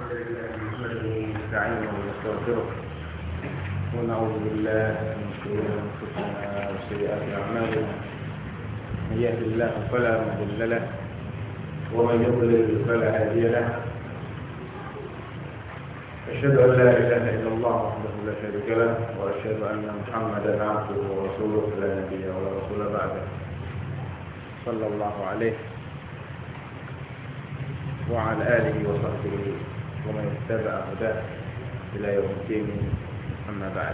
نستعينه ونستغفره ونعوذ بالله من شرور انفسنا وسيئات اعمالنا. من يهد الله فلا مضل له ومن يضلل فلا هادي له. أشهد أن لا إله إلا الله وحده لا شريك له وأشهد أن محمدا عبده ورسوله لا نبي ولا رسول بعده صلى الله عليه وعلى آله وصحبه ومن اتبع هداه إلى يوم الدين. أما بعد.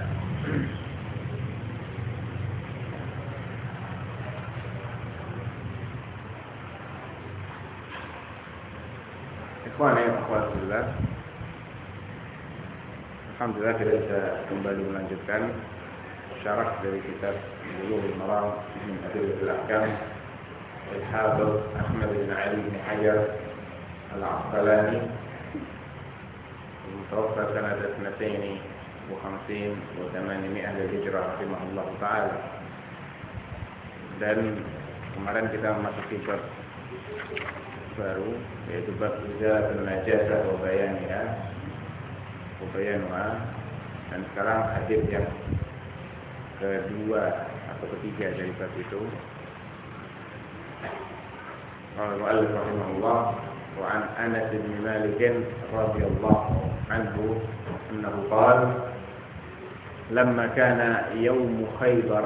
Ikhwan ya akhwatullah, alhamdulillah kita bisa kembali melanjutkan syarah dari kitab Bulughul Maram min Adillatil Ahkam Al-Hafidz Ahmad bin Ali bin Hajar Al-Asqalani المتوفى سنة 52 و800 للهجرة رحمه الله تعالى. Dan kemarin kita memasuki bab baru, yaitu bab izalatul najasah wa bayanuha. Dan sekarang hadis yang kedua atau ketiga dari bab itu. Qala al-mu'allif rahimahullah wa an Anas bin Malik radhiyallahu anhu annahu qala lamma kana yawm Khaybar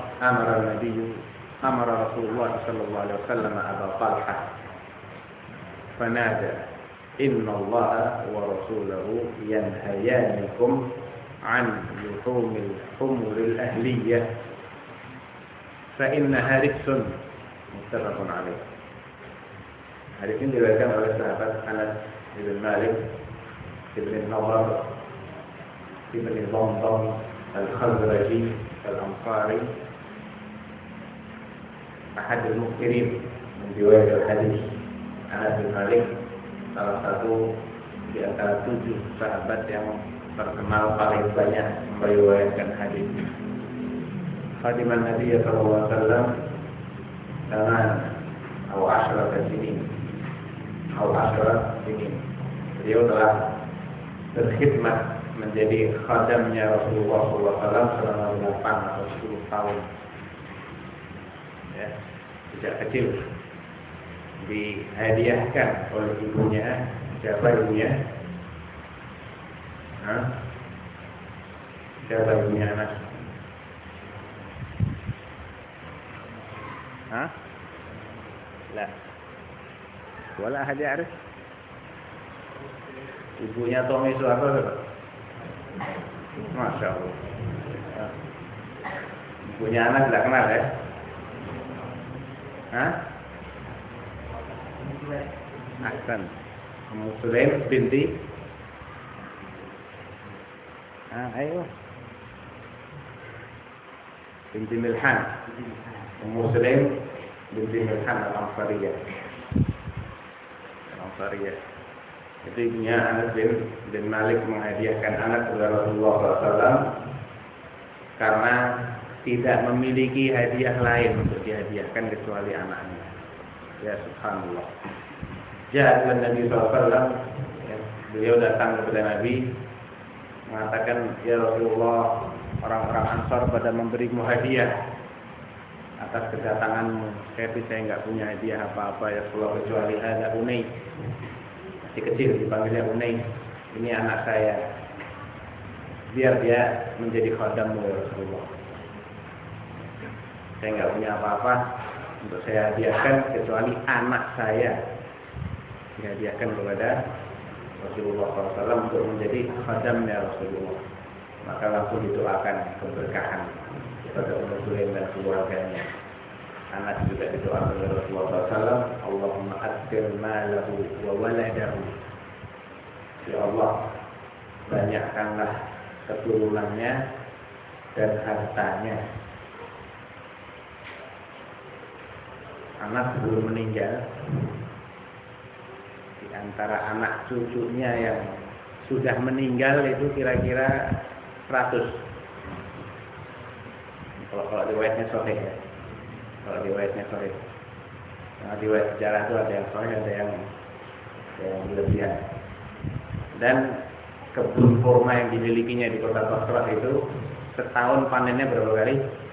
amara Rasulullah sallallahu alaihi wasallam Abu Talha fanada inna Allah wa rasulahu yanhayanikum an luhumil humuril ahliyah fa innaha rijsun muttafaqun alaih. Hadis ini diriwayatkan oleh sahabat Anas bin Malik bin Nadhr bin Damdam Al-Khazraji Al-Ansari ahad al-muqtirin min riwayat al-hadis. Anas bin Malik salah satu di antara 7 sahabat yang terkenal paling banyak meriwayatkan hadis. Khadiman Nabi sallallahu alaihi wasallam atau 10 sinin. Beliau telah berkhidmat menjadi khadamnya Rasulullah SAW selama 8 atau 10 tahun. Ya, sejak kecil dihadiahkan oleh ibunya. Siapa ibunya? Siapa ibunya Anas? Lah. Wala ahad ya'rif. Ibunya Tommy Soeharto. Masya Allah. Ibunya anak tidak kenal ya? Ahsan. Ummu Sulaim binti. Ayo. Binti Milhan. Ummu Sulaim binti Milhan Al-Ansariyah. Itu ibunya Anas bin Malik menghadiahkan anak kepada Rasulullah SAW karena tidak memiliki hadiah lain untuk dihadiahkan kecuali anaknya. Ya subhanallah. Ja'a Nabi SAW, beliau datang kepada Nabi mengatakan, ya Rasulullah, orang-orang Ansar pada memberimu hadiah atas kedatanganmu. Tapi saya enggak punya hadiah apa-apa ya Rasulullah kecuali ada Unai. Masih kecil dipanggilnya Unai. Ini anak saya. Biar dia menjadi khadammu ya Rasulullah. Saya enggak punya apa-apa untuk saya hadiahkan kecuali anak saya. Dihadiahkan kepada Rasulullah SAW untuk menjadi khadamnya Rasulullah. Maka langsung didoakan keberkahan kepada Ummu Sulaim dan keluarganya. Anas juga didoakan oleh Rasulullah SAW, Allahumma akthir malahu wa waladahu. Ya Allah, banyakkanlah keturunannya dan hartanya. Anas sebelum meninggal, di antara anak cucunya yang sudah meninggal itu kira-kira 100. Kalau riwayatnya sahih ya. Kalau riwayatnya sahih. Nah, riwayat sejarah itu ada yang sahih, ada yang berlebihan. Dan kebun kurma yang dimilikinya di kota Basrah itu setahun panennya berapa kali?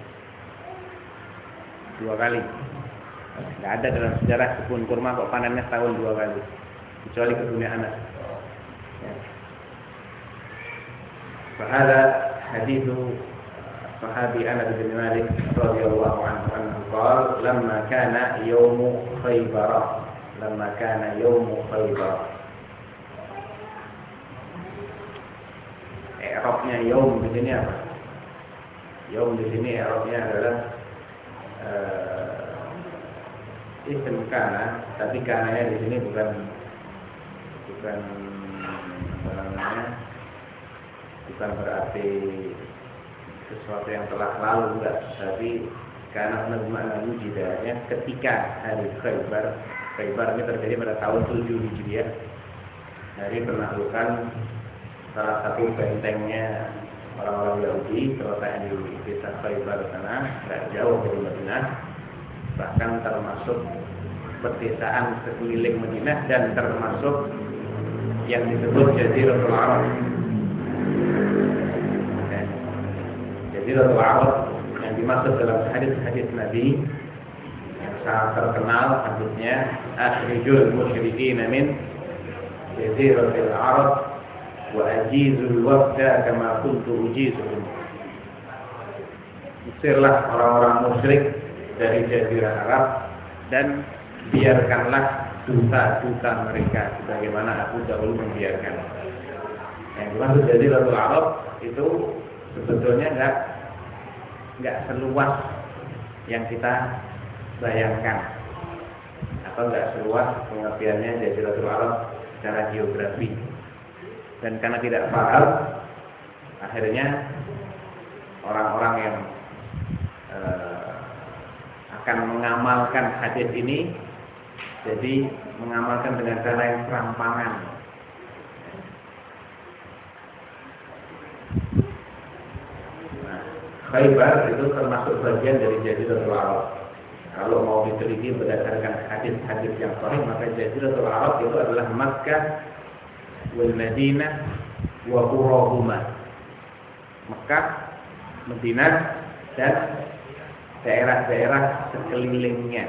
2 kali. Nggak ada dalam sejarah kebun kurma kok panennya setahun 2 kali, kecuali kebunnya Anas. Fahada hadithu sahabi Anas bin Malik radhiyallahu anhu qala lamma kana yaumu Khaybar, I'rabnya yaum di sini apa? Yaum di sini i'rabnya adalah isim kana, tapi kananya di sini bukan apa namanya? Bukan berarti sesuatu yang telah lalu, enggak, tapi karena makna wujudnya ketika hari Khaybar ini terjadi pada tahun 7 Hijriah, dari penaklukan salah satu bentengnya orang-orang Yahudi terletak di desa Khaybar sana, tidak jauh dari Madinah, bahkan termasuk pedesaan sekeliling Madinah dan termasuk yang disebut Jaziratul Arab. Jaziratul Arab yang dimaksud dalam hadis-hadis Nabi yang sangat terkenal, hadisnya akhrijul musyrikin min Jaziratul Arab wa ajizul wafda kama kuntu ujizuhum. Usirlah orang-orang musyrik dari Jazirah Arab dan biarkanlah duta-duta mereka sebagaimana aku dahulu membiarkan. Yang dimaksud Jaziratul Arab itu sebetulnya enggak seluas yang kita bayangkan, atau enggak seluas pengertiannya Jaziratul Arab secara geografi. Dan karena tidak paham, akhirnya orang-orang yang akan mengamalkan hadis ini jadi mengamalkan dengan cara yang serampangan. Nah, Khaybar itu termasuk bagian dari Jaziratul Arab. Kalau mau diteliti berdasarkan hadis-hadis yang sahih, maka Jaziratul Arab itu adalah Makkah wal Madinah wa qurahuma. Makkah, Madinah dan daerah-daerah sekelilingnya.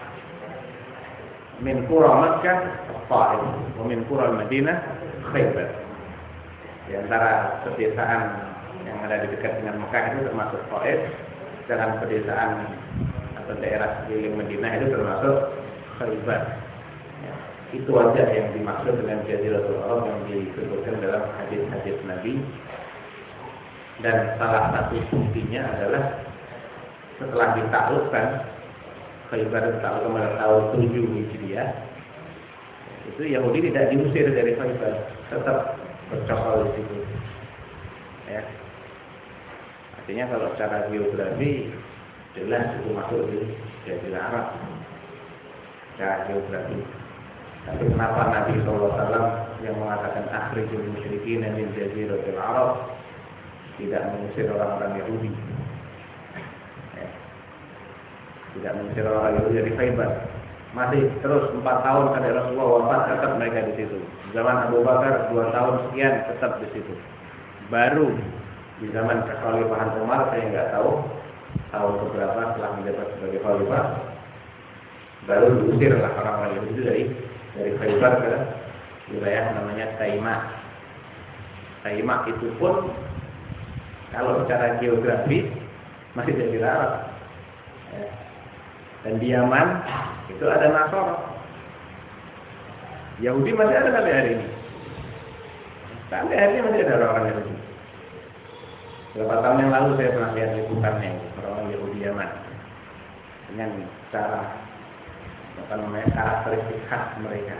Min qura Makkah Taif, wa min qura Madinah Khaybar. Di antara pedesaan yang ada di dekat dengan Makkah itu termasuk Taif, dan pedesaan atau daerah sekeliling Madinah itu termasuk Khaybar. Ya, itu aja yang dimaksud dengan Jaziratul Arab yang disebutkan dalam hadis-hadis Nabi. Dan salah satu buktinya adalah setelah ditaklukkan Khaybar ditaklukkan pada tahun 7 Hijriah, itu Yahudi tidak diusir dari Khaybar, tetap bercokol di situ. Ya. Artinya kalau secara geografi jelas itu masuk di Jazirah Arab secara geografi. Tapi kenapa Nabi SAW yang mengatakan akhrijul musyrikin min Jaziratil Arab tidak mengusir orang-orang Yahudi? Ya. Tidak mengusir orang Yahudi dari Khaybar. Masih terus 4 tahun sampai Rasulullah wafat tetap mereka di situ. Zaman Abu Bakar 2 tahun sekian tetap di situ. Baru di zaman kekhalifahan Umar, saya nggak tahu tahun keberapa setelah menjabat sebagai khalifah, baru diusirlah orang-orang Yahudi dari Khaybar ke wilayah namanya Taimah. Taimah itu pun kalau secara geografis masih Jazirah Arab. Ya. Dan di Yaman itu ada Nasara. Yahudi masih ada sampai hari ini. Sampai hari ini masih ada orang-orang Yahudi. Beberapa tahun yang lalu saya pernah lihat liputannya orang Yahudi Yaman dengan cara karakteristik khas mereka.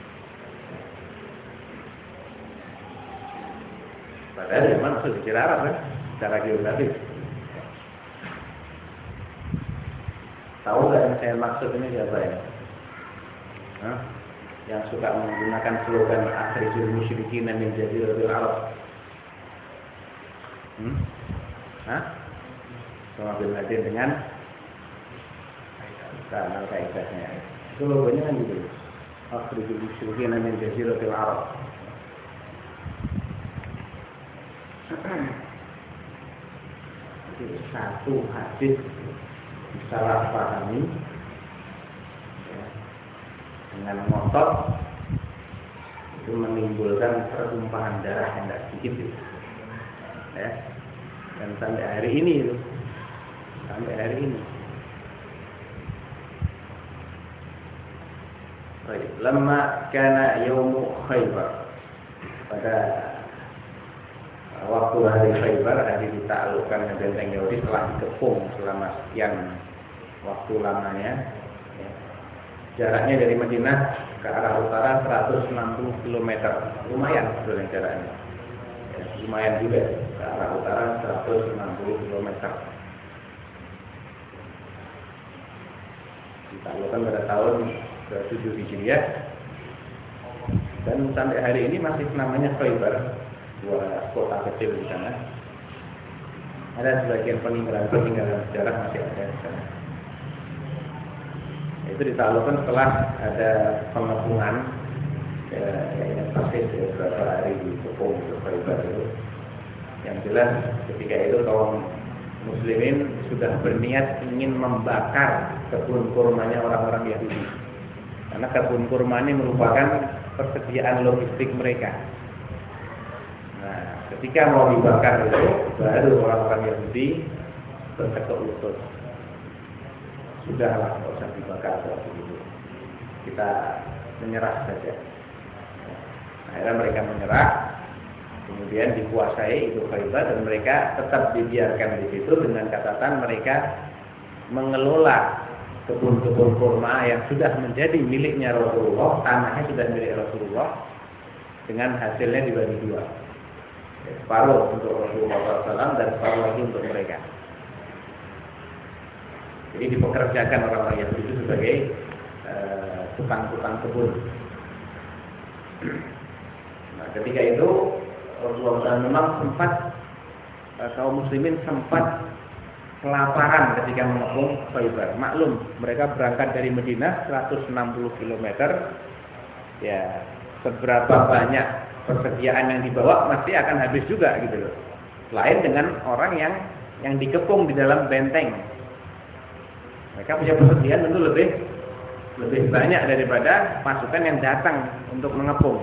Padahal Yaman masuk di Jazirah Arab kan, secara geografis. Tahu nggak yang saya maksud ini siapa ya? Yang suka menggunakan slogan akhrijul musyrikin min Jaziratil Arab. Sama bin Laden dengan Al-Qaidahnya. Itu logonya kan gitu. Akhrijul musyrikin min Jaziratil Arab. Jadi satu hadis disalahpahami ya, dengan ngotot itu menimbulkan pertumpahan darah yang tidak sedikit itu. Ya. Dan sampai hari ini itu, sampai hari ini. Baik, lamma kana yaumu Khaybar, pada waktu hari Khaybar, hari ditaklukkan benteng Yahudi telah dikepung selama sekian waktu lamanya. Ya. Jaraknya dari Madinah ke arah utara 160 km, lumayan sebetulnya jaraknya. Ya, lumayan juga ke arah utara 160 km. Ditaklukkan pada tahun ke-7 Hijriah, dan sampai hari ini masih namanya Khaybar, dua kota kecil di sana. Ada sebagian peninggalan sejarah masih ada di sana. Itu ditaklukkan setelah ada pengepungan yang pasti beberapa hari di Kepung Khaybar itu. Yang jelas ketika itu kaum muslimin sudah berniat ingin membakar kebun kurmanya orang-orang Yahudi, karena kebun kurma ini merupakan persediaan logistik mereka. Nah, ketika mau dibakar itu, baru orang-orang Yahudi bertekuk lutut. Sudahlah, tidak usah dibakar begitu. Kita menyerah saja. Akhirnya mereka menyerah, kemudian dikuasai itu Khaybar, dan mereka tetap dibiarkan di situ dengan catatan mereka mengelola kebun-kebun kurma yang sudah menjadi miliknya Rasulullah, tanahnya sudah milik Rasulullah, dengan hasilnya dibagi dua, separuh untuk Rasulullah SAW dan separuh lagi untuk mereka. Jadi dipekerjakan orang-orang Yahudi itu sebagai tukang-tukang kebun. Nah, ketika itu Rasulullah SAW memang sempat, kaum muslimin sempat kelaparan ketika mengepung Khaybar. Maklum, mereka berangkat dari Madinah 160 km. Ya, seberapa banyak persediaan yang dibawa pasti akan habis juga gitu loh. Lain dengan orang yang dikepung di dalam benteng. Mereka punya persediaan tentu lebih banyak daripada pasukan yang datang untuk mengepung.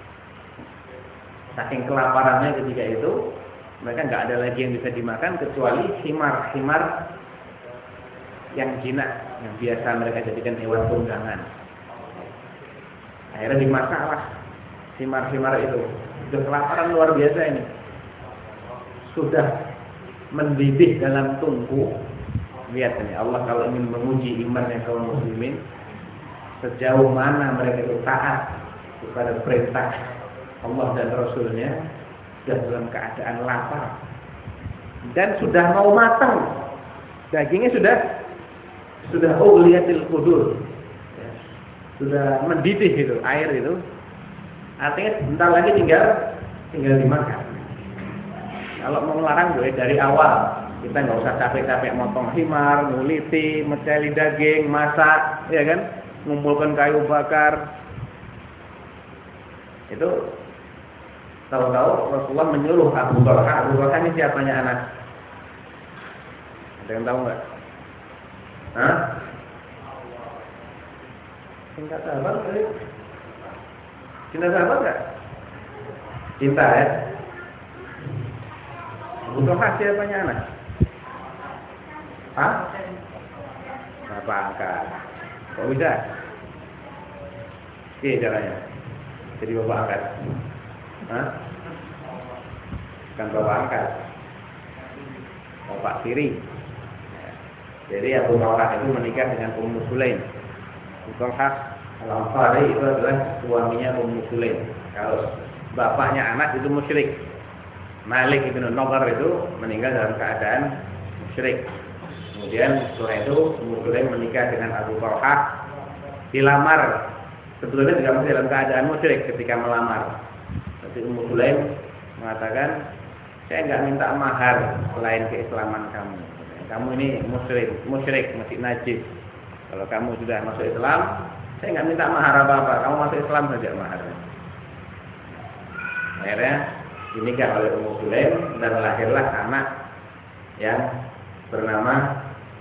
Saking kelaparannya ketika itu, mereka nggak ada lagi yang bisa dimakan kecuali himar-himar yang jinak, yang biasa mereka jadikan hewan tunggangan. Akhirnya dimasaklah himar-himar itu. Sudah kelaparan luar biasa ini. Sudah mendidih dalam tungku. Lihat ini, Allah kalau ingin menguji imannya kaum muslimin, sejauh mana mereka itu taat kepada perintah Allah dan Rasulnya, sudah dalam keadaan lapar dan sudah mau matang, dagingnya sudah ughliyatil qudur, ya, sudah mendidih itu air itu, artinya bentar lagi tinggal dimakan. Kalau mau melarang boleh dari awal, kita nggak usah capek-capek motong himar, nguliti, mencari daging, masak, ya kan, ngumpulkan kayu bakar. Itu tahu-tahu Rasulullah menyuruh Abu Talha. Abu Talha ini siapanya Anas? Ada yang tahu nggak? Hah? Cinta sahabat kali? Cinta sahabat nggak? Cinta ya? Abu Talha siapanya Anas? Hah? Bapak angkat. Kok bisa? Oke caranya. Jadi bapak angkat. Hah? Bukan bapak angkat, bapak tiri. Jadi Abu Talha itu menikah dengan Ummu Sulaim. Abu Talha Al-Ansari itu adalah suaminya Ummu Sulaim. Kalau bapaknya Anas itu musyrik. Malik ibn Nadhr itu meninggal dalam keadaan musyrik. Kemudian setelah itu Ummu Sulaim menikah dengan Abu Talha, dilamar. Sebetulnya juga masih dalam keadaan musyrik ketika melamar. Tapi Ummu Sulaim mengatakan, saya nggak minta mahar selain keislaman kamu. Kamu ini musyrik, masih najis. Kalau kamu sudah masuk Islam, saya nggak minta mahar apa-apa. Kamu masuk Islam saja maharnya. Akhirnya dinikah oleh Ummu Sulaim dan lahirlah anak yang bernama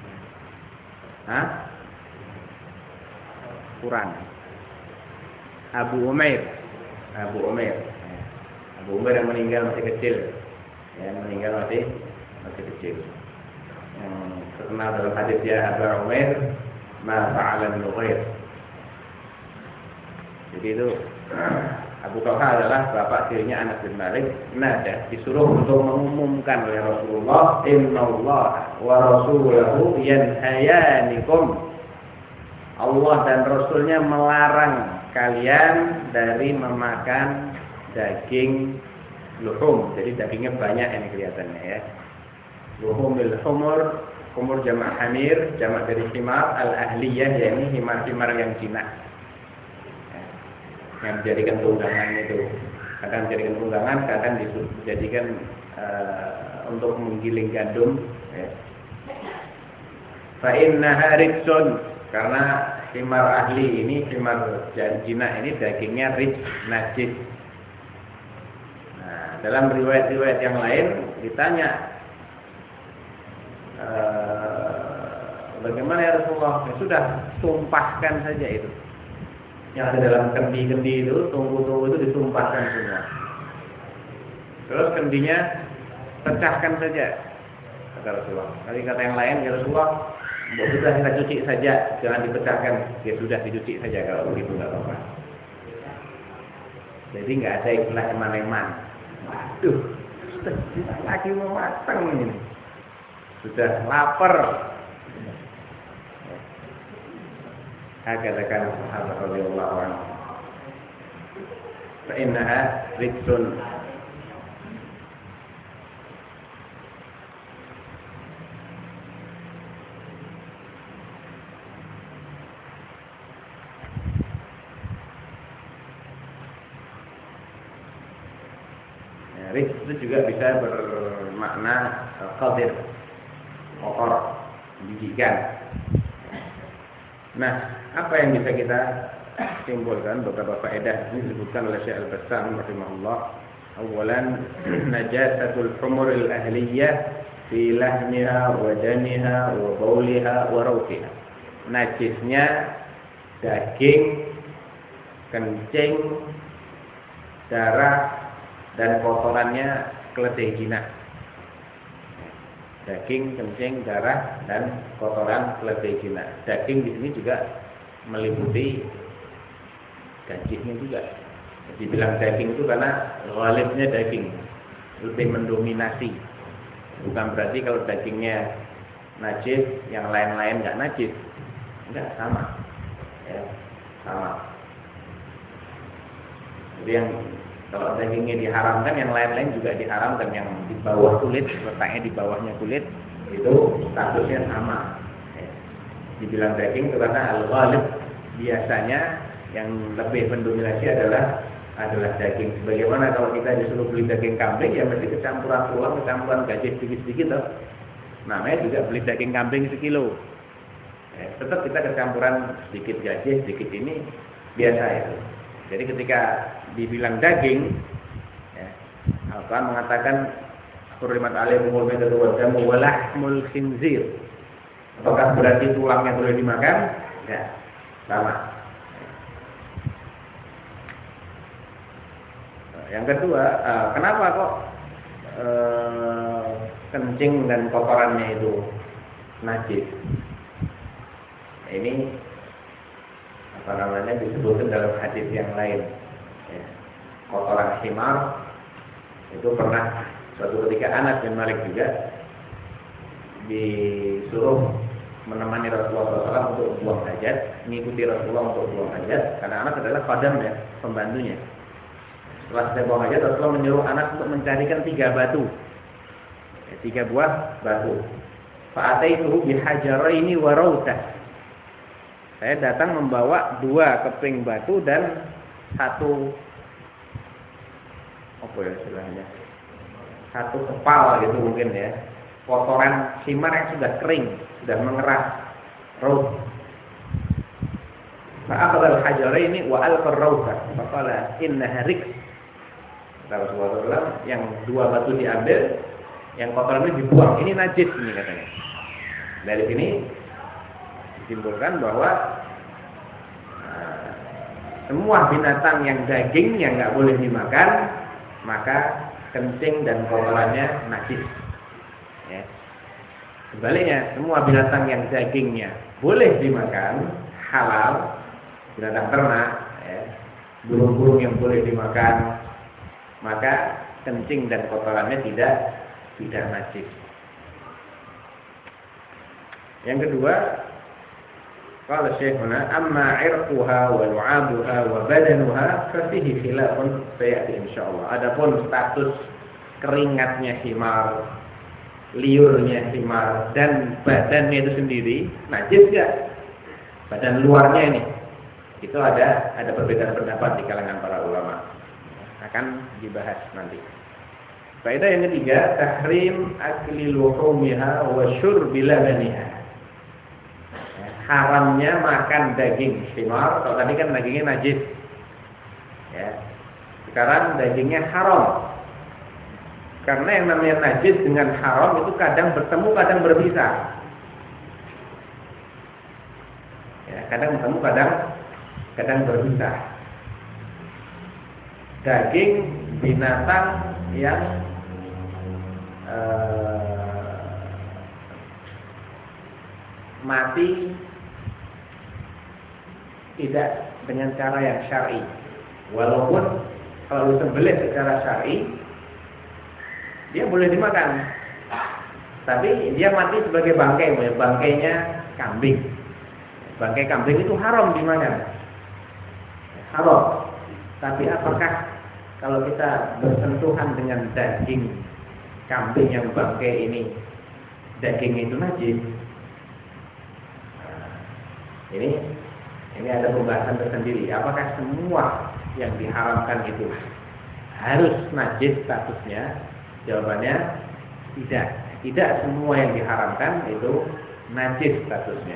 kurang Abu Umair yang meninggal masih kecil, masih kecil. Yang terkenal dalam hadis ya Abu Umair ma fa'ala Nughair. Jadi itu Abu Talha adalah bapak tirinya Anas bin Malik. Disuruh untuk mengumumkan oleh Rasulullah, innallaha wa rasulahu yanhayanikum. Allah dan Rasulnya melarang kalian dari memakan daging luhum. Jadi dagingnya banyak ini kelihatannya ya. Luhumil humur jamak hamir, jamak dari himar al-ahliyah, yakni himar-himar yang jinak. Yang dijadikan tunggangan itu. Kadang dijadikan tunggangan, kadang dijadikan untuk menggiling gandum ya. Fa innaha rijsun, karena himar ahli ini, himar jinak ini dagingnya najis. Nah, dalam riwayat-riwayat yang lain ditanya, bagaimana ya Rasulullah? Ya sudah, tumpahkan saja itu. Yang ada dalam kendi-kendi itu, tunggu-tunggu itu ditumpahkan semua. Terus kendinya pecahkan saja, kata Rasulullah. Nanti kata yang lain, ya Rasulullah, sudah kita cuci saja, jangan dipecahkan. Ya sudah, dicuci saja kalau begitu nggak apa-apa. Jadi nggak ada istilah eman-eman. Waduh, sudah lagi mau matang ini, sudah lapar. Katakan sahabat radhiyallahu anhu, fa innaha rijsun. Rijs itu juga bisa bermakna qadir, kotor, menjijikkan. Nah, apa yang bisa kita simpulkan? Beberapa faedah ini disebutkan oleh Syekh Al-Bassam rahimahullah. Awalan, najasatul humur al-ahliyah fi lahmiha wa damiha wa bauliha wa rawfiha. Najisnya daging, kencing, darah dan kotorannya keledai jinak. Daging, kencing, darah, dan kotoran keledai jinak. Daging di sini juga meliputi gajinya juga. Jadi bilang daging itu karena ghalibnya daging, lebih mendominasi. Bukan berarti kalau dagingnya najis, yang lain-lain nggak najis. Enggak, sama. Ya, sama. Jadi yang kalau dagingnya diharamkan, yang lain-lain juga diharamkan. Yang di bawah kulit, letaknya di bawahnya kulit, itu statusnya sama. Dibilang daging itu karena al-ghalib, biasanya yang lebih mendominasi adalah daging. Bagaimana kalau kita disuruh beli daging kambing, ya mesti kecampuran tulang, kecampuran gaji sedikit-sedikit loh. Namanya juga beli daging kambing sekilo. Tetap kita kecampuran sedikit gaji, sedikit ini biasa itu. Jadi ketika dibilang daging, ya, Al-Quran mengatakan hurrimat alaihimul maitatu wad damu wa lahmul khinzir. Apakah berarti tulangnya boleh dimakan? Ya, sama. Yang kedua, kenapa kok kencing dan kotorannya itu najis? Ini disebutkan dalam hadis yang lain. Ya. Kotoran himar itu pernah suatu ketika Anas bin Malik juga disuruh menemani Rasulullah SAW untuk buang hajat, mengikuti Rasulullah untuk buang hajat, karena Anas adalah khadam ya, pembantunya. Setelah selesai buang hajat, Rasulullah menyuruh Anas untuk mencarikan 3 batu, 3 buah batu. Fa'ataituhu bihajaraini wa rautah. Saya datang membawa 2 keping batu dan 1 kepal gitu mungkin ya, kotoran himar yang sudah kering, sudah mengeras, raut. Fa'aqala al-hajaraini wa alqa ar-rautah. Faqala innaha riks. kata Rasulullah SAW, yang dua batu diambil, yang kotoran itu dibuang. Ini najis ini katanya. Dari sini disimpulkan bahwa semua binatang yang dagingnya nggak boleh dimakan, maka kencing dan kotorannya najis. Ya. Sebaliknya, semua binatang yang dagingnya boleh dimakan, halal, binatang ternak, ya, burung-burung yang boleh dimakan, maka kencing dan kotorannya tidak najis. Yang kedua, qala syekhuna amma irquha wa lu'abuha wa badanuha fa fihi khilafun sayati insyaallah. Adapun status keringatnya himar, liurnya himar, dan badannya itu sendiri najis enggak? Badan luarnya ini. Itu ada perbedaan pendapat di kalangan para ulama. Akan dibahas nanti. Faedah yang ketiga, tahrim akli luhumiha wa syurbi labaniha. Haramnya makan daging himar. Kalau tadi kan dagingnya najis, ya. Sekarang dagingnya haram. Karena yang namanya najis dengan haram itu kadang bertemu, kadang berpisah. Ya, kadang bertemu, kadang berpisah. Daging binatang yang mati tidak dengan cara yang syar'i. Walaupun kalau disembelih secara syar'i dia boleh dimakan. Tapi dia mati sebagai bangkai, bangkainya kambing. Bangkai kambing itu haram dimakan. Haram. Tapi apakah kalau kita bersentuhan dengan daging kambing yang bangkai ini, daging itu najis? Ini ada pembahasan tersendiri. Apakah semua yang diharamkan itu harus najis statusnya? Jawabannya tidak. Tidak semua yang diharamkan itu najis statusnya.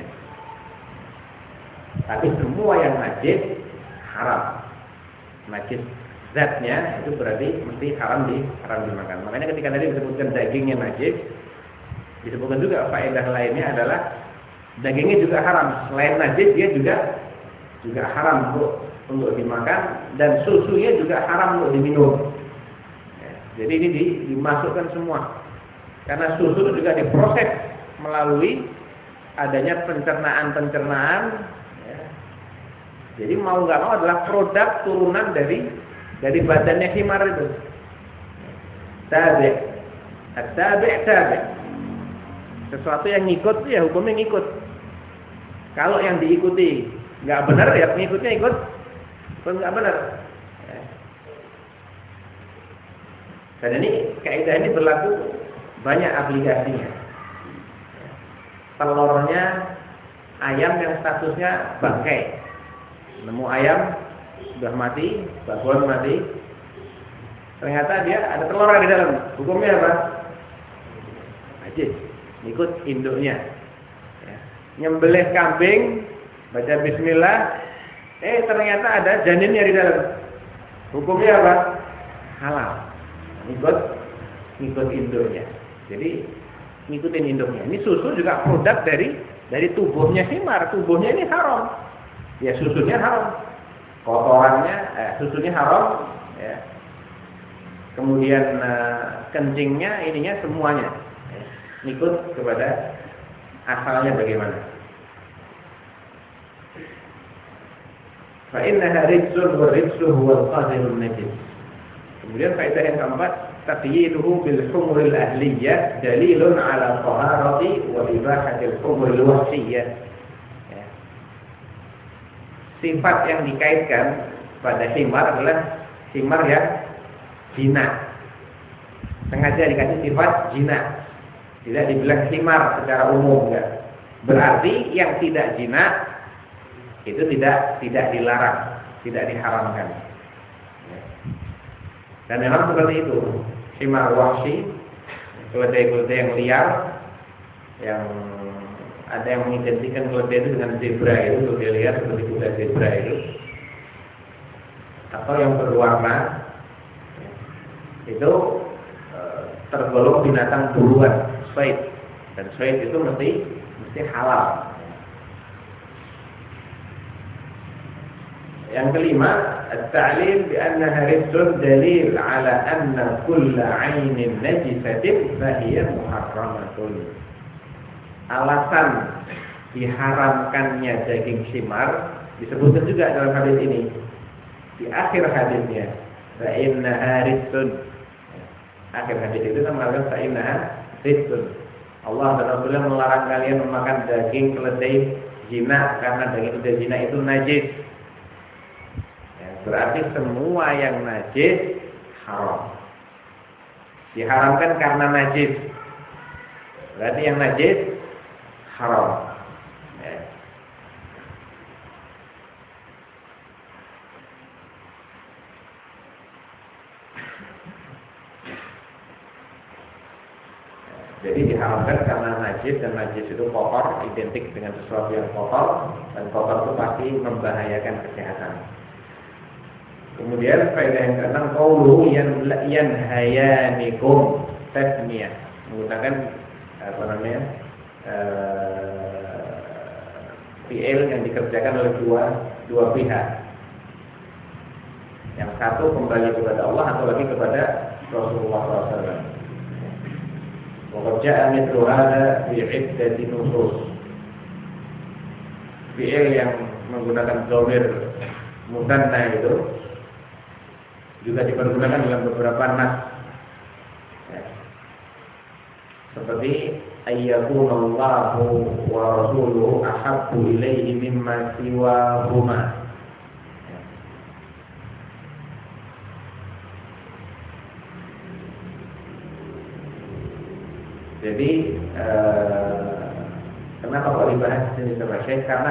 Tapi semua yang najis haram. Najis zatnya itu berarti mesti haram dimakan. Makanya ketika tadi disebutkan dagingnya najis, disebutkan juga faedah lainnya adalah dagingnya juga haram. Selain najis dia juga haram untuk dimakan, dan susunya juga haram untuk diminum. Ya, jadi ini dimasukkan semua. Karena susu itu juga diproses melalui adanya pencernaan. Ya. Jadi mau nggak mau adalah produk turunan dari badannya himar itu. Tabi'. Tabi'. Sesuatu yang ngikut ya hukumnya ngikut. Kalau yang diikuti nggak benar ya pengikutnya ikut nggak benar. Dan ini kaidah ini berlaku banyak aplikasinya. Telurnya ayam yang statusnya bangkai, nemu ayam sudah mati, bakwan mati, ternyata dia ada telur di dalam. Hukumnya apa? Najis, ikut induknya. Nyembelih kambing, baca bismillah, ternyata ada janinnya di dalam. Hukumnya apa? Halal. Ngikut induknya. Jadi ngikutin induknya. Ini susu juga produk dari tubuhnya himar. Tubuhnya ini haram. Ya susunya haram. Kotorannya, susunya haram. Ya. Kemudian kencingnya, ininya semuanya. Ya. Ngikut kepada asalnya bagaimana. Fa innaha rijsun wa rijsu huwal qadirun najis. Kemudian faedah yang keempat, taqyiduhu bil humuril ahliyah dalilun ala taharati wa ibahatil humuril wahsiyah. Ya. Sifat yang dikaitkan pada himar adalah himar yang jinak. Sengaja dikasih sifat jinak. Tidak dibilang himar secara umum, enggak. Berarti yang tidak jinak itu tidak dilarang, tidak diharamkan. Dan memang seperti itu. Himar wahsi, keledai-keledai yang liar, yang ada yang mengidentikan keledai itu dengan zebra itu, keledai liar seperti kuda zebra itu, atau yang berwarna, itu tergolong binatang buruan, sayd. Dan sayd itu mesti halal. Yang kelima, at-ta'lil bi annaha rijsun dalil ala anna kulla 'ainin najisatin fa hiya muharramatun. Alasan diharamkannya daging khimar disebutkan juga dalam hadis ini. Di akhir hadisnya, fa innaha rijsun. Akhir hadis itu mengatakan fa innaha rijsun. Allah dan Rasulullah melarang kalian memakan daging keledai zina karena daging keledai zina itu najis. Ya, berarti semua yang najis haram. Diharamkan karena najis. Berarti yang najis haram. Ya. Jadi diharamkan karena najis, dan najis itu kotor, identik dengan sesuatu yang kotor, dan kotor itu pasti membahayakan kesehatan. Kemudian faedah yang keenam, qauluhu yanhayanikum tasmiyah, menggunakan fi'il yang dikerjakan oleh dua pihak. Yang satu kembali kepada Allah, atau lagi kepada Rasulullah SAW. Wa jaa mithlu hadza fi 'iddati nusus. Fi'il yang menggunakan dhamir mutsanna itu juga dipergunakan dalam beberapa nas. Ya. Seperti ayyakunallahu wa rasuluhu ahabbu ilaihi mimma siwahuma. Jadi kenapa kok dibahas di sini sama Syekh? Karena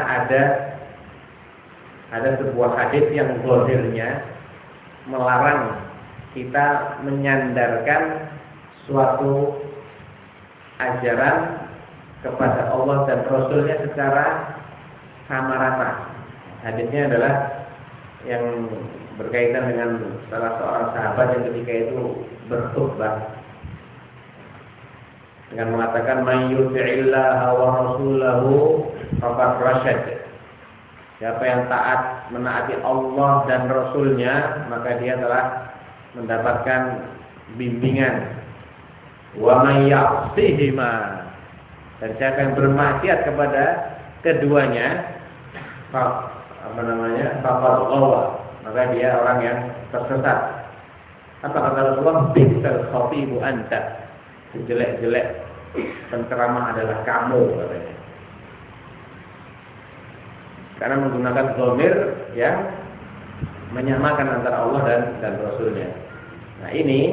ada sebuah hadis yang zahirnya melarang kita menyandarkan suatu ajaran kepada Allah dan Rasulnya secara sama rata. Hadisnya adalah yang berkaitan dengan salah seorang sahabat yang ketika itu berkhutbah dengan mengatakan may yuti'illaha wa rasulahu faqad rasyad. Siapa yang taat menaati Allah dan Rasulnya, maka dia telah mendapatkan bimbingan. Wa may ya'sihima, dan siapa yang bermaksiat kepada keduanya, faqad ghawa, maka dia orang yang tersesat. Apa kata Rasulullah? Bisal khatibu anta, sejelek-jelek penceramah adalah kamu, katanya. Karena menggunakan dhamir yang menyamakan antara Allah dan Rasulnya. Nah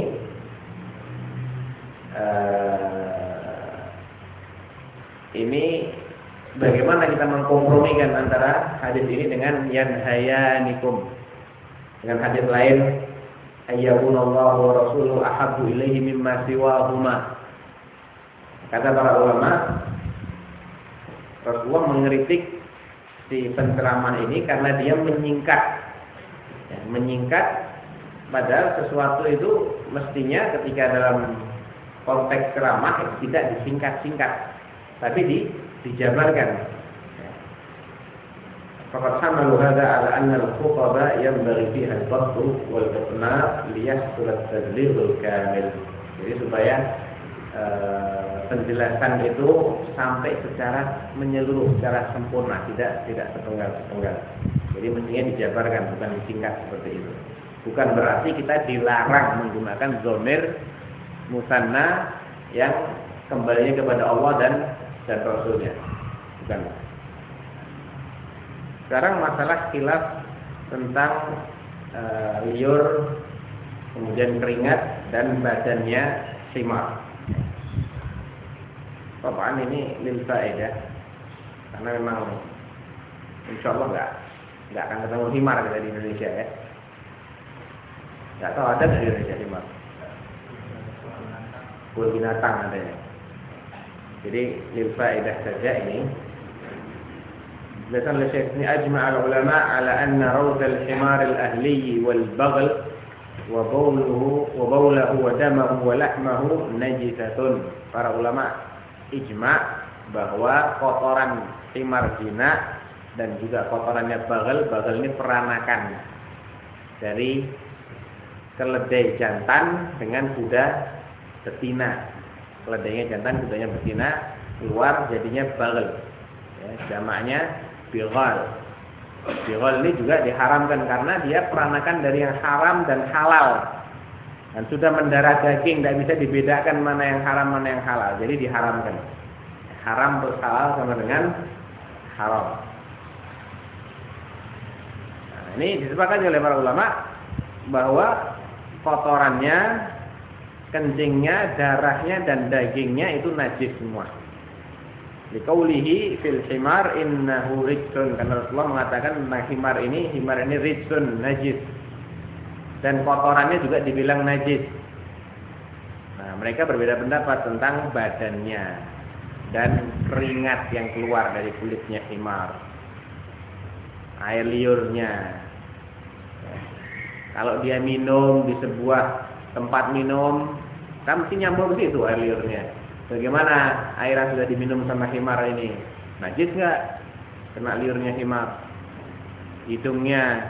ini bagaimana kita mengkompromikan antara hadis ini dengan yanhayanikum, dengan hadis lain ayyakunallahu wa rasuluhu ahabbu ilaihi mimma siwahuma. Kata para ulama, Rasulullah mengkritik si penceramah ini karena dia menyingkat, padahal sesuatu itu mestinya ketika dalam konteks ceramah tidak disingkat-singkat, tapi dijabarkan. Faqad hamalu hadza ala anna al-khutaba yanbaghi fiha al-basṭu wal-iqnā' liyahsul at-tablighul kamil. Jadi supaya penjelasan itu sampai secara menyeluruh, secara sempurna, tidak sepenggal-sepenggal. Jadi mestinya dijabarkan, bukan disingkat seperti itu. Bukan berarti kita dilarang menggunakan dhamir musanna yang kembalinya kepada Allah dan Rasulnya. Bukan. Sekarang masalah khilaf tentang liur, kemudian keringat, dan badannya khimar. Apaan ini lil faedah, karena memang insya Allah nggak akan ketemu khimar kita di Indonesia ya. Nggak tahu ada di Indonesia khimar. Kulit binatang adanya. Jadi lil faedah saja ini. Belasan Syekh ini ajma' al-ulama ala anna rawd al-himar al-ahli wal baghl wa baulahu wa damahu wa lahmahu najisatun. Para ulama ijma' bahwa kotoran himar jina dan juga kotorannya bagal ini peranakan dari keledai jantan dengan kuda betina. Keledainya jantan, kudanya betina, keluar jadinya bagal. Ya, jamaknya bighal. Bighal ini juga diharamkan karena dia peranakan dari yang haram dan halal. Dan sudah mendarah daging, tidak bisa dibedakan mana yang haram, mana yang halal. Jadi diharamkan. Haram plus halal sama dengan haram. Nah, ini disepakati oleh para ulama bahwa kotorannya, kencingnya, darahnya dan dagingnya itu najis semua. Liqaulihi fil himar innahu rijsun, karena Rasulullah mengatakan himar ini rijsun, najis. Dan kotorannya juga dibilang najis. Nah, mereka berbeda pendapat tentang badannya dan keringat yang keluar dari kulitnya himar, air liurnya. Kalau dia minum di sebuah tempat minum, kan mesti nyambung ke situ air liurnya. Bagaimana air yang sudah diminum sama himar ini? Najis nggak? Kena liurnya himar. Hidungnya.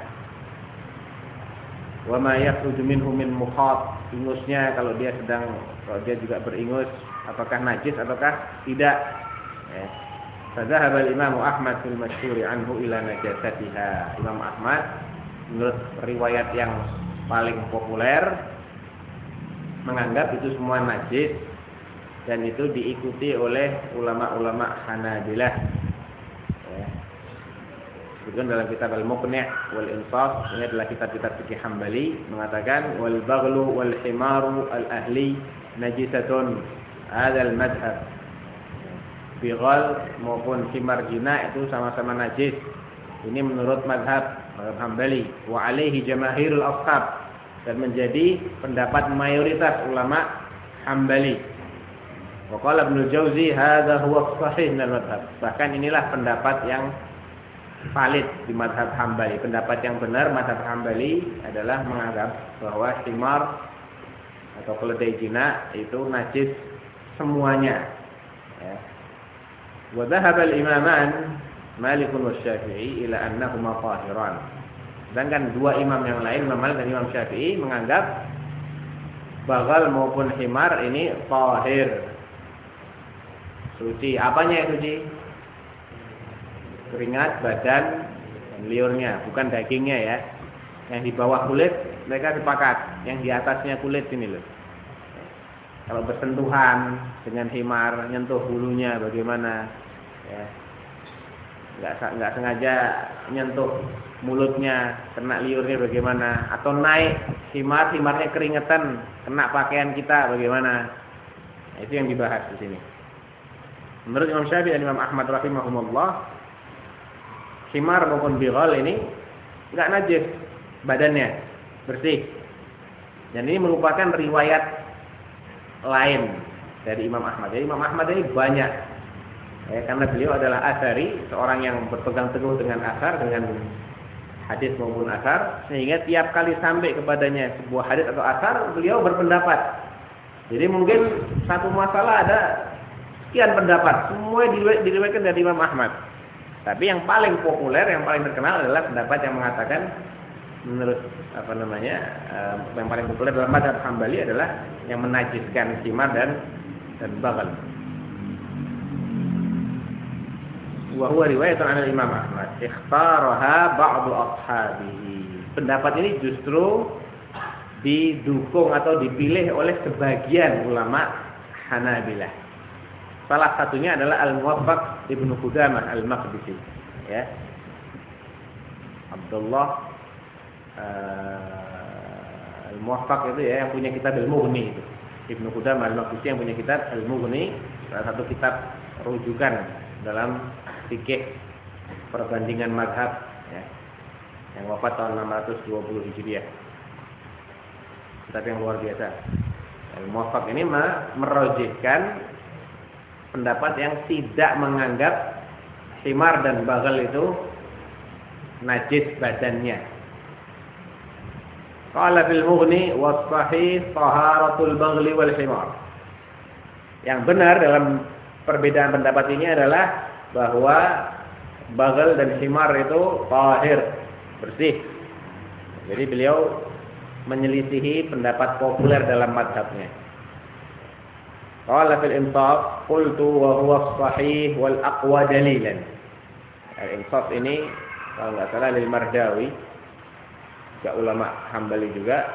Wa ma yakhruju minhu min mukhat. Ingusnya kalau dia juga beringus, apakah najis ataukah tidak? Fadzahaba al-Imam Ahmad fil masyhur anhu ila najasatiha. Imam Ahmad menurut riwayat yang paling populer menganggap itu semua najis, dan itu diikuti oleh ulama-ulama Hanabilah. Kemudian dalam kitab Al-Muqni' wal Insaf, ini adalah kitab-kitab fikih Hambali, mengatakan wal baghlu wal himaru al ahli najisatun. Hadzal madhab. Bighal maupun himar jina itu sama-sama najis. Ini menurut madhab Hambali. Wa alaihi jamaahirul ashab, dan menjadi pendapat mayoritas ulama Hambali. Wa qala Ibnu Jauzi hadza huwa sahih min al-madhhab. Bahkan inilah pendapat yang valid di madhab Hambali. Pendapat yang benar madhab Hambali adalah menganggap bahwa himar atau keledai jina itu najis semuanya. Ya. Wa dhahaba al-imaman Malik wa Syafi'i ila annahuma tahiran. Sedangkan dua imam yang lain, Imam Malik dan Imam Syafi'i, menganggap bagal maupun himar ini tahir, suci. Apanya yang suci? Keringat, badan, dan liurnya, bukan dagingnya ya. Yang di bawah kulit mereka sepakat, yang di atasnya kulit ini loh. Kalau bersentuhan dengan himar, nyentuh bulunya bagaimana? Ya. Nggak sengaja nyentuh mulutnya, kena liurnya bagaimana? Atau naik himarnya keringetan, kena pakaian kita bagaimana? Nah, itu yang dibahas di sini. Menurut Imam Syafi'i dan Imam Ahmad rahimahumullah, himar maupun bighal ini nggak najis, badannya bersih. Dan ini merupakan riwayat lain dari Imam Ahmad. Jadi Imam Ahmad ini banyak. Karena beliau adalah asari, seorang yang berpegang teguh dengan asar, dengan hadis maupun asar, sehingga tiap kali sampai kepadanya sebuah hadis atau asar, beliau berpendapat. Jadi mungkin satu masalah ada sekian pendapat, semua diriwayatkan dari Imam Ahmad. Tapi yang paling populer, yang paling terkenal adalah pendapat yang mengatakan menurut yang paling populer dalam mazhab Hambali adalah yang menajiskan himar dan bagal. Wa huwa riwayatun 'an Imam Ahmad ikhtaraha ba'du ashabihi. Pendapat ini justru didukung atau dipilih oleh sebagian ulama Hanabilah. Salah satunya adalah Al-Muwaffaq Ibnu Qudamah Al-Maqdisi, ya. Abdullah Al-Muwaffaq itu ya, yang punya kitab Al-Mughni itu. Ibnu Qudamah Al-Maqdisi yang punya kitab Al-Mughni, salah satu kitab rujukan dalam fikih perbandingan mazhab, ya, yang wafat tahun 620 Hijriah. Kitab yang luar biasa. Al-Muwaffaq ini merojihkan pendapat yang tidak menganggap himar dan bagal itu najis badannya. Qala fil Mughni was sahih taharatul baghli wal himar. Yang benar dalam perbedaan pendapat ini adalah bahwa bagal dan himar itu tahir, bersih. Jadi beliau menyelisihi pendapat populer dalam mazhabnya. Qala fil Insaf qultu wa huwa sahih wal aqwa dalilan. Al-Insaf ini kalau enggak salah lil Mardawi, juga ulama Hambali juga,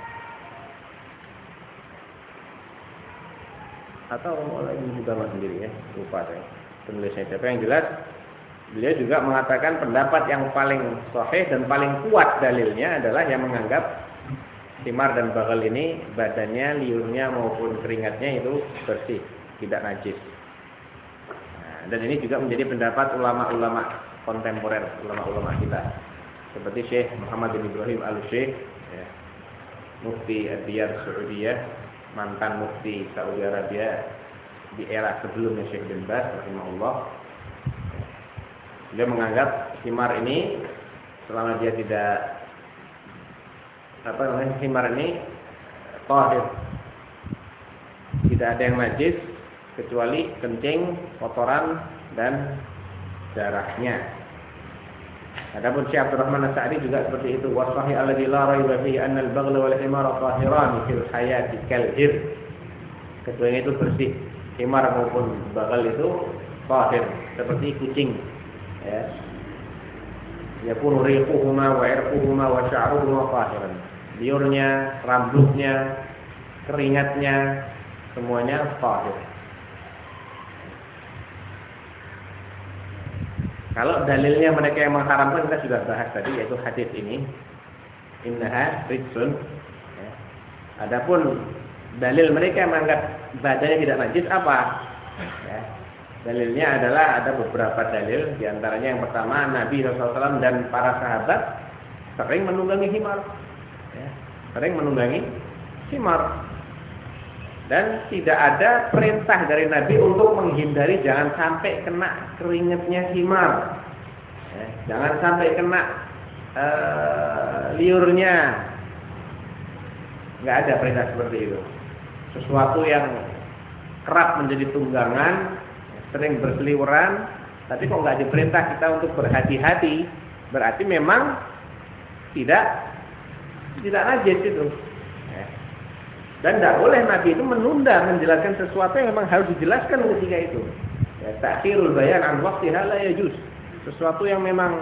atau oleh Ibnu Qudamah sendiri ya, lupa saya penulisnya siapa. Yang jelas beliau juga mengatakan pendapat yang paling sahih dan paling kuat dalilnya adalah yang menganggap himar dan bagal ini badannya, liurnya maupun keringatnya itu bersih, tidak najis. Nah, dan ini juga menjadi pendapat ulama-ulama kontemporer, ulama-ulama kita seperti Syekh Muhammad bin Ibrahim Al-Syekh ya, Mufti Ad-Diyar Saudiyah, mantan Mufti Saudi Arabia di era sebelumnya Syekh bin Baz rahimahullah. Dia menganggap himar ini selama dia tidak himar ini tahir, tidak ada yang najis kecuali kencing, kotoran dan darahnya. Adapun Syekh Abdurrahman As-Sa'di juga seperti itu. Wasahi alladzi la raiba fihi anna al-baghla wal himara tahiran fil hayati kal-hir. Keduanya itu bersih. Himar maupun bagal itu tahir, seperti kucing. Ya. Yakunu riquhuma wa irquhuma wa sya'ruhuma tahiran. Liurnya, rambutnya, keringatnya, semuanya tahir. Kalau dalilnya mereka yang mengharamkan kita sudah bahas tadi, yaitu hadis ini, innaha rijsun. Ya. Adapun dalil mereka yang menganggap badannya tidak najis apa? Ya. Dalilnya adalah ada beberapa dalil, diantaranya yang pertama Nabi SAW dan para sahabat sering menunggangi himar, ya. Sering menunggangi himar, dan tidak ada perintah dari Nabi untuk menghindari jangan sampai kena keringatnya himar, ya, jangan sampai kena liurnya. Nggak ada perintah seperti itu. Sesuatu yang kerap menjadi tunggangan, sering berseliweran, tapi kok nggak diperintah kita untuk berhati-hati, berarti memang tidak najis itu. Dan tidak boleh Nabi itu menunda menjelaskan sesuatu yang memang harus dijelaskan ketika itu. Ya, ta'khirul bayan an waqtiha la yajuz. Sesuatu yang memang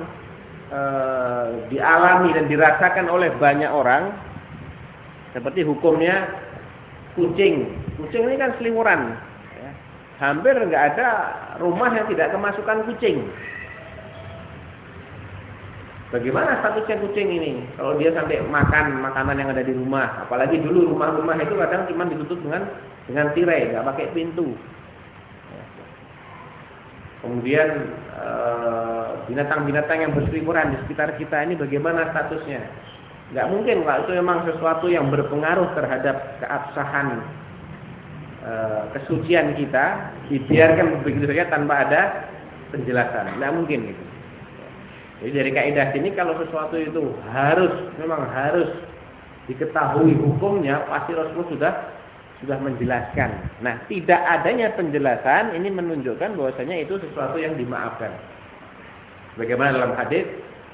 dialami dan dirasakan oleh banyak orang, seperti hukumnya kucing. Kucing ini kan seliweran. Ya. Hampir nggak ada rumah yang tidak kemasukan kucing. Bagaimana statusnya kucing ini? Kalau dia sampai makan makanan yang ada di rumah, apalagi dulu rumah-rumah itu kadang cuma ditutup dengan tirai, nggak pakai pintu. Kemudian binatang-binatang yang berseliweran di sekitar kita ini bagaimana statusnya? Nggak mungkin kalau itu memang sesuatu yang berpengaruh terhadap keabsahan kesucian kita, dibiarkan begitu saja tanpa ada penjelasan. Nggak mungkin gitu. Jadi dari kaidah sini kalau sesuatu itu memang harus diketahui hukumnya, pasti Rasulullah sudah menjelaskan. Nah, tidak adanya penjelasan ini menunjukkan bahwasanya itu sesuatu yang dimaafkan. Bagaimana dalam hadis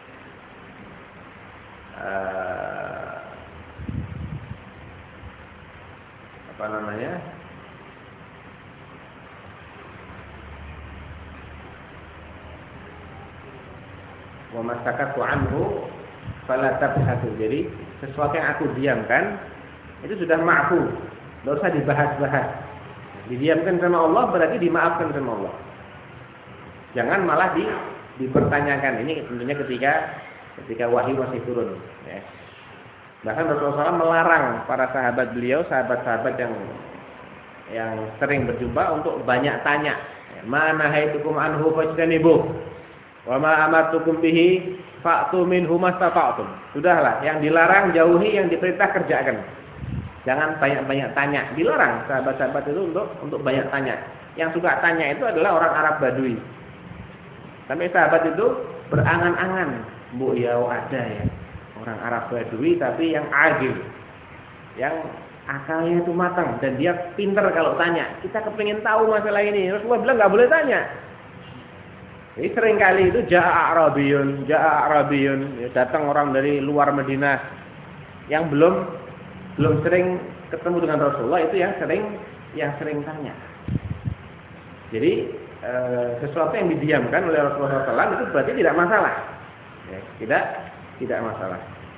wa masakatu anhu fala tabhatu. Jadi sesuatu yang aku diamkan itu sudah ma'fu, enggak usah dibahas-bahas. Didiamkan sama Allah berarti dimaafkan sama Allah. Jangan malah dipertanyakan. Ini tentunya ketika wahyu masih turun, ya. Bahkan Rasulullah SAW melarang para sahabat beliau, sahabat-sahabat yang sering berjumpa untuk banyak tanya. Mana haitukum anhu fajtanibuh. Wa ma amartukum bihi fa'tu minhu mastata'tum. Sudahlah, yang dilarang jauhi, yang diperintah kerjakan. Jangan banyak-banyak tanya. Dilarang sahabat-sahabat itu untuk banyak tanya. Yang suka tanya itu adalah orang Arab Badui. Sampai sahabat itu berangan-angan, "Bu ya ada ya. Orang Arab Badui tapi yang agil, yang akalnya itu matang dan dia pinter kalau tanya. Kita kepingin tahu masalah ini, Rasulullah bilang nggak boleh tanya. Jadi seringkali itu ja'a Arabiyun, datang orang dari luar Madinah yang belum sering ketemu dengan Rasulullah, itu yang sering tanya. Jadi sesuatu yang didiamkan oleh Rasulullah SAW itu berarti tidak masalah. Ya, tidak masalah.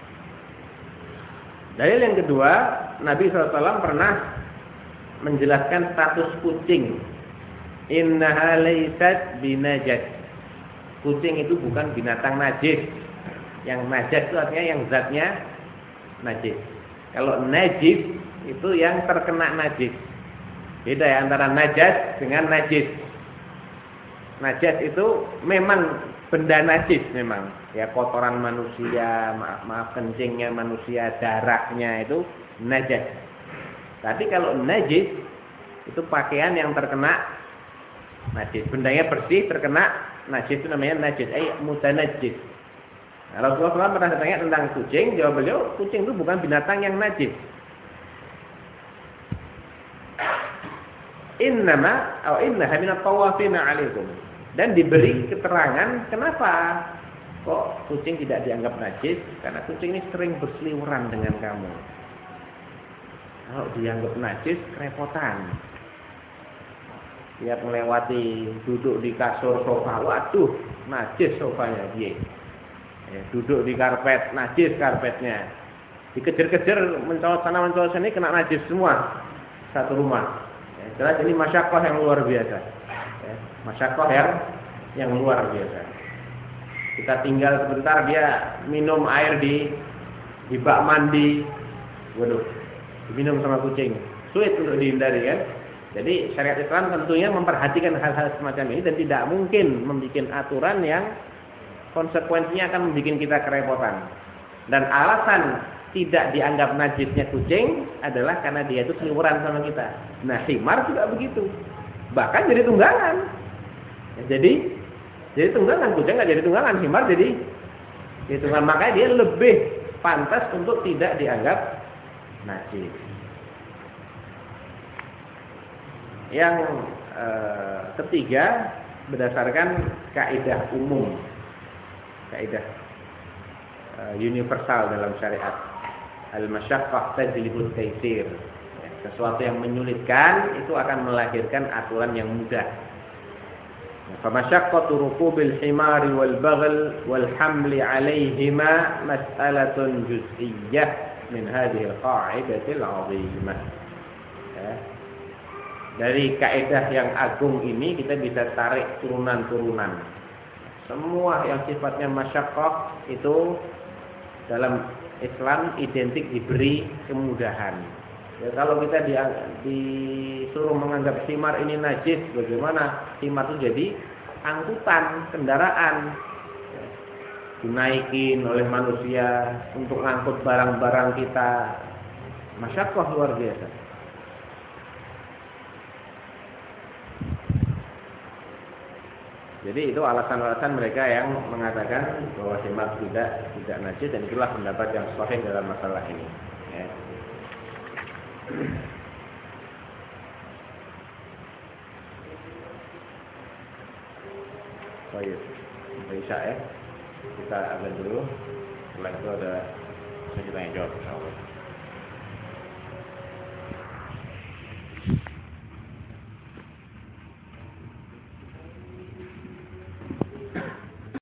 Dalil yang kedua, Nabi SAW pernah menjelaskan status kucing. Innaha laysat binajas. Kucing itu bukan binatang najis. Yang najas itu artinya yang zatnya najis. Kalau najis itu yang terkena najis. Beda ya antara najas dengan najis. Najas itu memang benda najis memang. Ya kotoran manusia, maaf kencingnya manusia, darahnya itu najas. Tapi kalau najis itu pakaian yang terkena najis. Bendanya bersih terkena najis itu namanya najis. Mutanajjis. Nah, Rasulullah SAW pernah ditanya tentang kucing, jawab beliau, kucing itu bukan binatang yang najis. Innaha minat tawafina alaikum. Dan diberi keterangan kenapa kok kucing tidak dianggap najis, karena kucing ini sering berseliweran dengan kamu. Kalau dianggap najis kerepotan. Tiap melewati duduk di kasur sofa, waduh najis sofanya dia. Ya, duduk di karpet, najis karpetnya. Dikejar-kejar mencolot sana mencolot sini, kena najis semua satu rumah. Ya, jelas ini masyaqqah yang luar biasa. Ya, masyaqqah yang luar biasa. Kita tinggal sebentar dia minum air di bak mandi, waduh, diminum sama kucing. Sulit untuk dihindari kan? Jadi syariat Islam tentunya memperhatikan hal-hal semacam ini dan tidak mungkin membuat aturan yang konsekuensinya akan membuat kita kerepotan. Dan alasan tidak dianggap najisnya kucing adalah karena dia itu seliweran sama kita. Nah, himar juga begitu. Bahkan jadi tunggangan. Ya, jadi tunggangan, kucing nggak jadi tunggangan, himar jadi tunggangan. Makanya dia lebih pantas untuk tidak dianggap najis. Yang ketiga, berdasarkan kaidah umum, kaidah universal dalam syariat, al-masyaqqah tajlibut taysir. Sesuatu yang menyulitkan itu akan melahirkan aturan yang mudah. Famasyaqqatu rukubil himari wal baghl wal hamli 'alaihima mas'alatun juz'iyyah min hadhihi al-qa'idatil 'azimah. Dari kaidah yang agung ini kita bisa tarik turunan-turunan. Semua yang sifatnya masyaqqah itu dalam Islam identik diberi kemudahan. Ya, kalau kita disuruh menganggap himar ini najis, bagaimana? Himar itu jadi angkutan kendaraan, ya, dinaikin oleh manusia untuk ngangkut barang-barang kita. Masyaqqah luar biasa. Jadi itu alasan-alasan mereka yang mengatakan bahwa himar tidak najis, dan itulah pendapat yang sahih dalam masalah ini. Ya. Baik, Isya ya. Kita agak dulu. Setelah itu ada tanya jawab.